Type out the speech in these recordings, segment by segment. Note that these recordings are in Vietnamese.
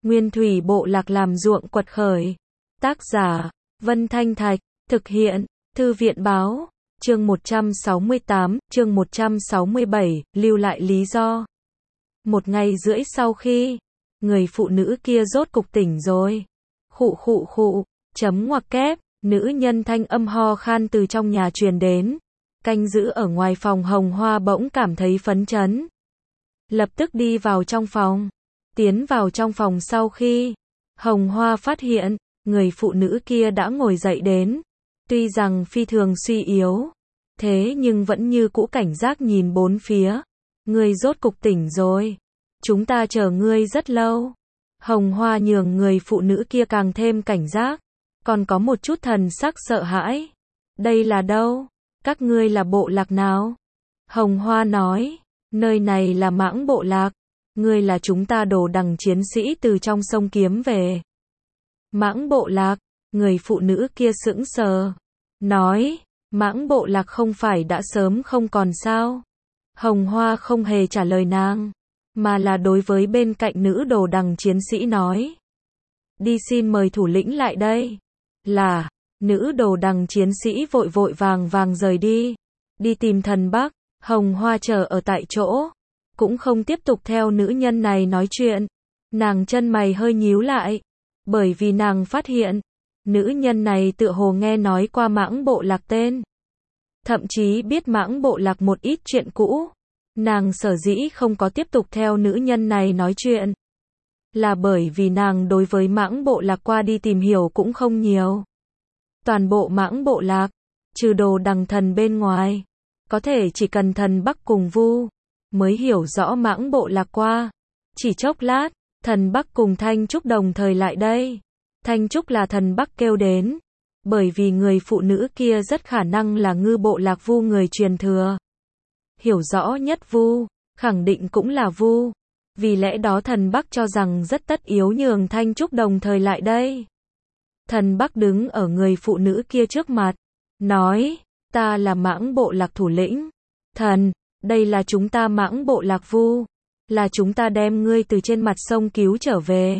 Nguyên thủy bộ lạc làm ruộng quật khởi. Tác giả, Vân Thanh Thạch, thực hiện, Thư viện báo, chương 168, chương 167, lưu lại lý do. 1 ngày rưỡi sau khi, người phụ nữ kia rốt cục tỉnh rồi. Khụ khụ khụ, chấm ngoặc kép, nữ nhân thanh âm ho khan từ trong nhà truyền đến. Canh giữ ở ngoài phòng Hồng Hoa bỗng cảm thấy phấn chấn. Lập tức đi vào trong phòng. Tiến vào trong phòng sau khi, Hồng Hoa phát hiện, người phụ nữ kia đã ngồi dậy đến. Tuy rằng phi thường suy yếu, thế nhưng vẫn như cũ cảnh giác nhìn bốn phía. Ngươi rốt cục tỉnh rồi. Chúng ta chờ ngươi rất lâu. Hồng Hoa nhường người phụ nữ kia càng thêm cảnh giác. Còn có một chút thần sắc sợ hãi. Đây là đâu? Các ngươi là bộ lạc nào? Hồng Hoa nói, nơi này là Mãng bộ lạc. Ngươi là chúng ta Đồ Đằng chiến sĩ từ trong sông kiếm về. Mãng bộ lạc, người phụ nữ kia sững sờ. Nói, Mãng bộ lạc không phải đã sớm không còn sao? Hồng Hoa không hề trả lời nàng, mà là đối với bên cạnh nữ Đồ Đằng chiến sĩ nói. Đi xin mời thủ lĩnh lại đây. Là, nữ Đồ Đằng chiến sĩ vội vội vàng vàng rời đi. Đi tìm thần Bắc. Hồng Hoa chờ ở tại chỗ, cũng không tiếp tục theo nữ nhân này nói chuyện. Nàng chân mày hơi nhíu lại, bởi vì nàng phát hiện, nữ nhân này tựa hồ nghe nói qua Mãng bộ lạc tên. Thậm chí biết Mãng bộ lạc một ít chuyện cũ. Nàng sở dĩ không có tiếp tục theo nữ nhân này nói chuyện, là bởi vì nàng đối với Mãng bộ lạc qua đi tìm hiểu cũng không nhiều. Toàn bộ Mãng bộ lạc, trừ Đồ Đằng thần bên ngoài, có thể chỉ cần thần Bắc cùng Vu mới hiểu rõ Mãng bộ lạc qua. Chỉ chốc lát, thần Bắc cùng Thanh Trúc đồng thời lại đây. Thanh Trúc là thần Bắc kêu đến, bởi vì người phụ nữ kia rất khả năng là ngư bộ lạc Vu người truyền thừa. Hiểu rõ nhất Vu, khẳng định cũng là Vu. Vì lẽ đó thần Bắc cho rằng rất tất yếu nhường Thanh Trúc đồng thời lại đây. Thần Bắc đứng ở người phụ nữ kia trước mặt, nói, ta là Mãng bộ lạc thủ lĩnh. Thần, đây là chúng ta Mãng bộ lạc Vu, là chúng ta đem ngươi từ trên mặt sông cứu trở về.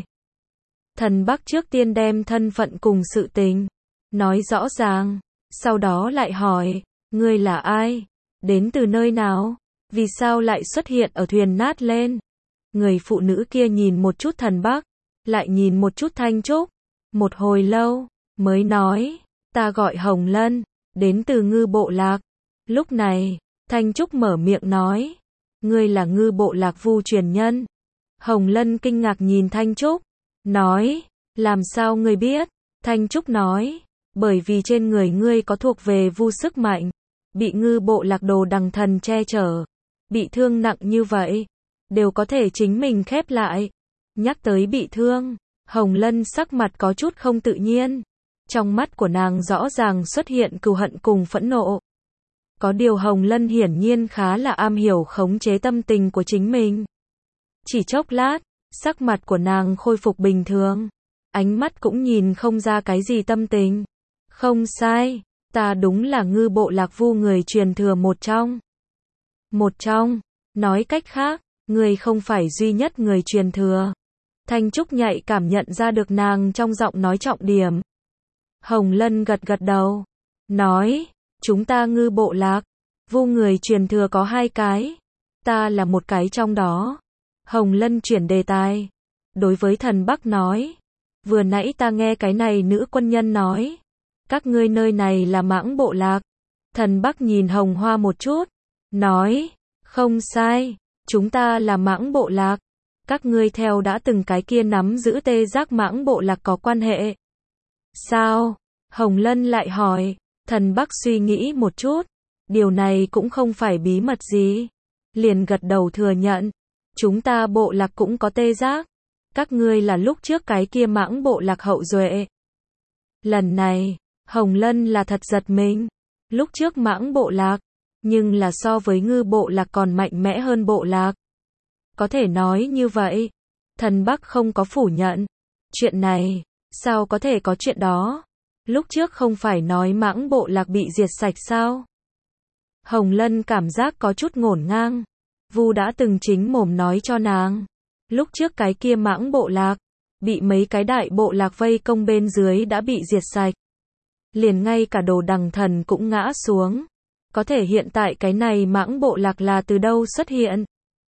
Thần Bắc trước tiên đem thân phận cùng sự tình nói rõ ràng, sau đó lại hỏi, ngươi là ai? Đến từ nơi nào? Vì sao lại xuất hiện ở thuyền nát lên? Người phụ nữ kia nhìn một chút thần Bắc, lại nhìn một chút Thanh Trúc, một hồi lâu, mới nói, ta gọi Hồng Lân, đến từ ngư bộ lạc. Lúc này, Thanh Trúc mở miệng nói, ngươi là ngư bộ lạc Vu truyền nhân. Hồng Lân kinh ngạc nhìn Thanh Trúc, nói, làm sao ngươi biết? Thanh Trúc nói, bởi vì trên người ngươi có thuộc về Vu sức mạnh, bị ngư bộ lạc Đồ Đằng thần che chở, bị thương nặng như vậy, đều có thể chính mình khép lại. Nhắc tới bị thương, Hồng Lân sắc mặt có chút không tự nhiên. Trong mắt của nàng rõ ràng xuất hiện cừu hận cùng phẫn nộ. Có điều Hồng Lân hiển nhiên khá là am hiểu khống chế tâm tình của chính mình. Chỉ chốc lát, sắc mặt của nàng khôi phục bình thường. Ánh mắt cũng nhìn không ra cái gì tâm tình. Không sai, ta đúng là ngư bộ lạc Vu người truyền thừa một trong. Một trong, nói cách khác, người không phải duy nhất người truyền thừa. Thanh Trúc nhạy cảm nhận ra được nàng trong giọng nói trọng điểm. Hồng Lân gật gật đầu, nói, chúng ta ngư bộ lạc, Vu người truyền thừa có 2 cái, ta là một cái trong đó. Hồng Lân chuyển đề tài, đối với thần Bắc nói, vừa nãy ta nghe cái này nữ quân nhân nói, các ngươi nơi này là Mãng bộ lạc. Thần Bắc nhìn Hồng Hoa một chút, nói, không sai, chúng ta là Mãng bộ lạc. Các ngươi theo đã từng cái kia nắm giữ tê giác Mãng bộ lạc có quan hệ. Sao? Hồng Lân lại hỏi. Thần Bắc suy nghĩ một chút, điều này cũng không phải bí mật gì. Liền gật đầu thừa nhận, chúng ta bộ lạc cũng có tê giác. Các ngươi là lúc trước cái kia Mãng bộ lạc hậu duệ. Lần này, Hồng Lân là thật giật mình. Lúc trước Mãng bộ lạc, nhưng là so với ngư bộ lạc còn mạnh mẽ hơn bộ lạc. Có thể nói như vậy. Thần Bắc không có phủ nhận. Chuyện này, sao có thể có chuyện đó? Lúc trước không phải nói Mãng bộ lạc bị diệt sạch sao? Hồng Lân cảm giác có chút ngổn ngang. Vu đã từng chính mồm nói cho nàng. Lúc trước cái kia Mãng bộ lạc, bị mấy cái đại bộ lạc vây công bên dưới đã bị diệt sạch. Liền ngay cả Đồ Đằng Thần cũng ngã xuống. Có thể hiện tại cái này Mãng bộ lạc là từ đâu xuất hiện?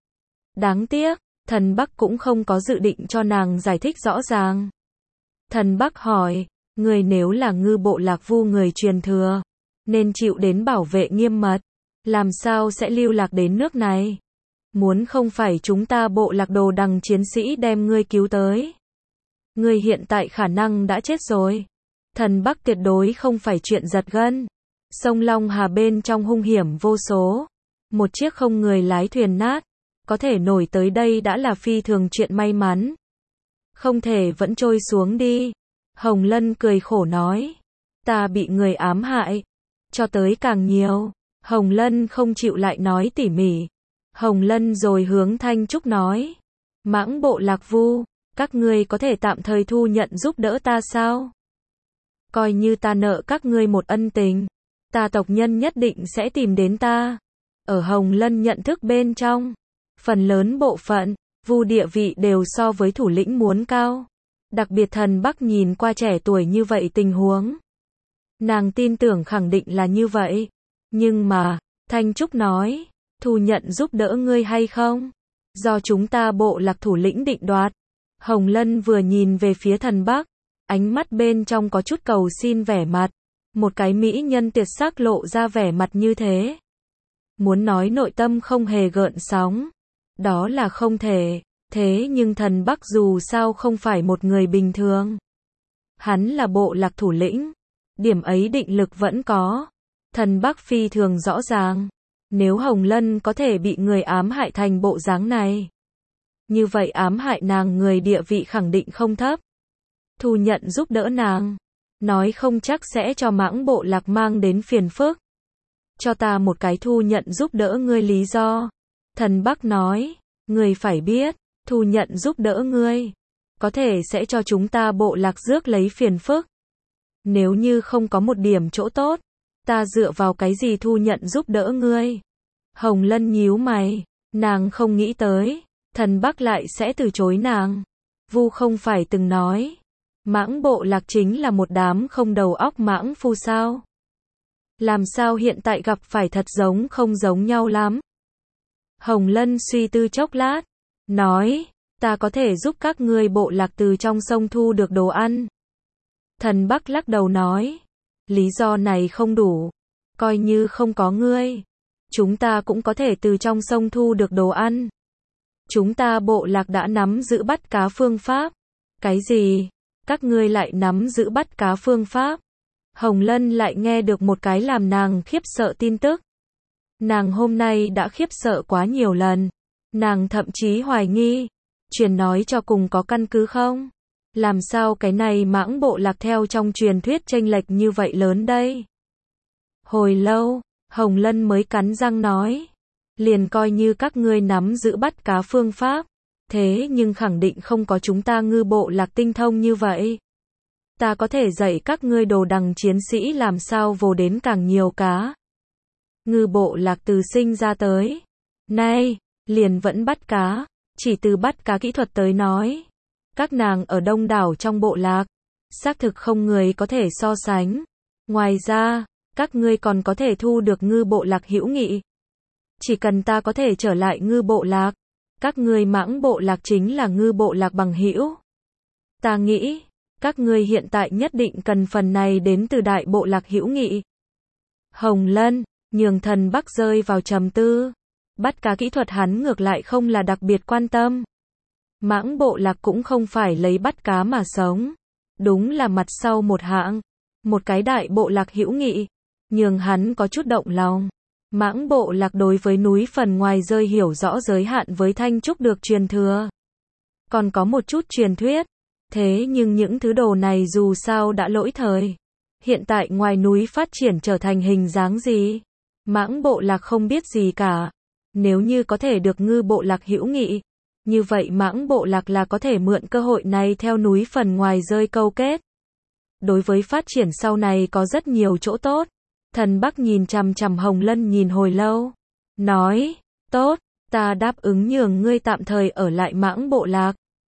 Đáng tiếc, Thần Bắc cũng không có dự định cho nàng giải thích rõ ràng. Thần Bắc hỏi, người nếu là Ngư bộ lạc Vu người truyền thừa, nên chịu đến bảo vệ nghiêm mật, làm sao sẽ lưu lạc đến nước này? Muốn không phải chúng ta bộ lạc Đồ Đằng chiến sĩ đem ngươi cứu tới. Ngươi hiện tại khả năng đã chết rồi. Thần Bắc tuyệt đối không phải chuyện giật gân. Sông Long Hà bên trong hung hiểm vô số. Một chiếc không người lái thuyền nát, có thể nổi tới đây đã là phi thường chuyện may mắn. Không thể vẫn trôi xuống đi. Hồng Lân cười khổ nói. Ta bị người ám hại. Cho tới càng nhiều. Hồng Lân không chịu lại nói tỉ mỉ. Hồng Lân rồi hướng Thanh Trúc nói. Mãng bộ lạc Vu, các ngươi có thể tạm thời thu nhận giúp đỡ ta sao? Coi như ta nợ các ngươi một ân tình. Ta tộc nhân nhất định sẽ tìm đến ta. Ở Hồng Lân nhận thức bên trong, phần lớn bộ phận, Vu địa vị đều so với thủ lĩnh muốn cao. Đặc biệt Thần Bắc nhìn qua trẻ tuổi như vậy tình huống. Nàng tin tưởng khẳng định là như vậy. Nhưng mà, Thanh Trúc nói, thu nhận giúp đỡ ngươi hay không? Do chúng ta bộ lạc thủ lĩnh định đoạt. Hồng Lân vừa nhìn về phía Thần Bắc, ánh mắt bên trong có chút cầu xin vẻ mặt. Một cái mỹ nhân tuyệt sắc lộ ra vẻ mặt như thế. Muốn nói nội tâm không hề gợn sóng. Đó là không thể. Thế nhưng Thần Bắc dù sao không phải một người bình thường. Hắn là bộ lạc thủ lĩnh. Điểm ấy định lực vẫn có. Thần Bắc phi thường rõ ràng. Nếu Hồng Lân có thể bị người ám hại thành bộ dáng này, như vậy ám hại nàng người địa vị khẳng định không thấp. Thu nhận giúp đỡ nàng, nói không chắc sẽ cho Mãng bộ lạc mang đến phiền phức. Cho ta một cái thu nhận giúp đỡ ngươi lý do. Thần Bắc nói, ngươi phải biết, thu nhận giúp đỡ ngươi, có thể sẽ cho chúng ta bộ lạc rước lấy phiền phức. Nếu như không có một điểm chỗ tốt, ta dựa vào cái gì thu nhận giúp đỡ ngươi? Hồng Lân nhíu mày, nàng không nghĩ tới, Thần Bắc lại sẽ từ chối nàng. Vu không phải từng nói, Mãng bộ lạc chính là một đám không đầu óc mãng phu sao? Làm sao hiện tại gặp phải thật giống không giống nhau lắm? Hồng Lân suy tư chốc lát, nói, ta có thể giúp các ngươi bộ lạc từ trong sông thu được đồ ăn. Thần Bắc lắc đầu nói, lý do này không đủ, coi như không có ngươi, chúng ta cũng có thể từ trong sông thu được đồ ăn. Chúng ta bộ lạc đã nắm giữ bắt cá phương pháp. Cái gì? Các ngươi lại nắm giữ bắt cá phương pháp? Hồng Lân lại nghe được một cái làm nàng khiếp sợ tin tức. Nàng hôm nay đã khiếp sợ quá nhiều lần. Nàng thậm chí hoài nghi, truyền nói cho cùng có căn cứ không? Làm sao cái này Mãng bộ lạc theo trong truyền thuyết chênh lệch như vậy lớn đây? Hồi lâu, Hồng Lân mới cắn răng nói, liền coi như các ngươi nắm giữ bắt cá phương pháp, thế nhưng khẳng định không có chúng ta Ngư bộ lạc tinh thông như vậy. Ta có thể dạy các ngươi Đồ Đằng chiến sĩ làm sao vồ đến càng nhiều cá. Ngư bộ lạc từ sinh ra tới nay, liền vẫn bắt cá, chỉ từ bắt cá kỹ thuật tới nói. Các nàng ở đông đảo trong bộ lạc, xác thực không người có thể so sánh. Ngoài ra, các ngươi còn có thể thu được Ngư bộ lạc hữu nghị. Chỉ cần ta có thể trở lại Ngư bộ lạc, các ngươi Mãng bộ lạc chính là Ngư bộ lạc bằng hữu. Ta nghĩ, các ngươi hiện tại nhất định cần phần này đến từ đại bộ lạc hữu nghị. Hồng Lân, nhường Thần Bắc rơi vào trầm tư. Bắt cá kỹ thuật hắn ngược lại không là đặc biệt quan tâm. Mãng bộ lạc cũng không phải lấy bắt cá mà sống. Đúng là mặt sau một hạng. Một cái đại bộ lạc hữu nghị, nhường hắn có chút động lòng. Mãng bộ lạc đối với núi phần ngoài rơi hiểu rõ giới hạn với Thanh Trúc được truyền thừa. Còn có một chút truyền thuyết. Thế nhưng những thứ đồ này dù sao đã lỗi thời. Hiện tại ngoài núi phát triển trở thành hình dáng gì? Mãng bộ lạc không biết gì cả. Nếu như có thể được Ngư bộ lạc hữu nghị, như vậy Mãng bộ lạc là có thể mượn cơ hội này theo núi phần ngoài rơi câu kết. Đối với phát triển sau này có rất nhiều chỗ tốt. Thần Bắc nhìn chằm chằm Hồng Lân nhìn hồi lâu. Nói, tốt, ta đáp ứng nhường ngươi tạm thời ở lại Mãng bộ lạc.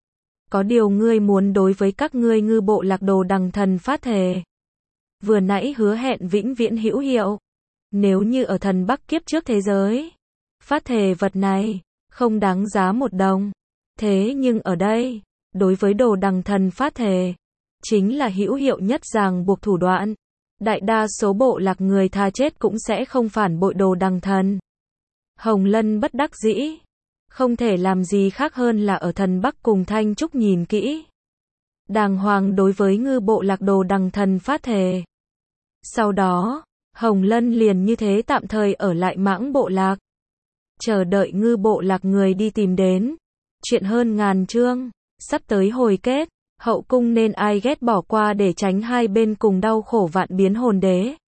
có điều ngươi muốn đối với các ngươi ngư bộ lạc Đồ Đằng Thần phát thề. Vừa nãy hứa hẹn vĩnh viễn hữu hiệu. Nếu như ở thần Bắc kiếp trước thế giới, phát thề vật này không đáng giá một đồng. Thế nhưng ở đây, đối với Đồ Đằng Thần phát thề, chính là hữu hiệu nhất ràng buộc thủ đoạn. Đại đa số bộ lạc người tha chết cũng sẽ không phản bội Đồ Đằng Thần. Hồng Lân bất đắc dĩ, không thể làm gì khác hơn là ở thần Bắc cùng Thanh Trúc nhìn kỹ. Đàng hoàng đối với ngư bộ lạc Đồ Đằng Thần phát thề. Sau đó, Hồng Lân liền như thế tạm thời ở lại Mãng bộ lạc. Chờ đợi ngư bộ lạc người đi tìm đến. Chuyện hơn ngàn chương, sắp tới hồi kết, hậu cung nên ai ghét bỏ qua để tránh hai bên cùng đau khổ vạn biến hồn đế.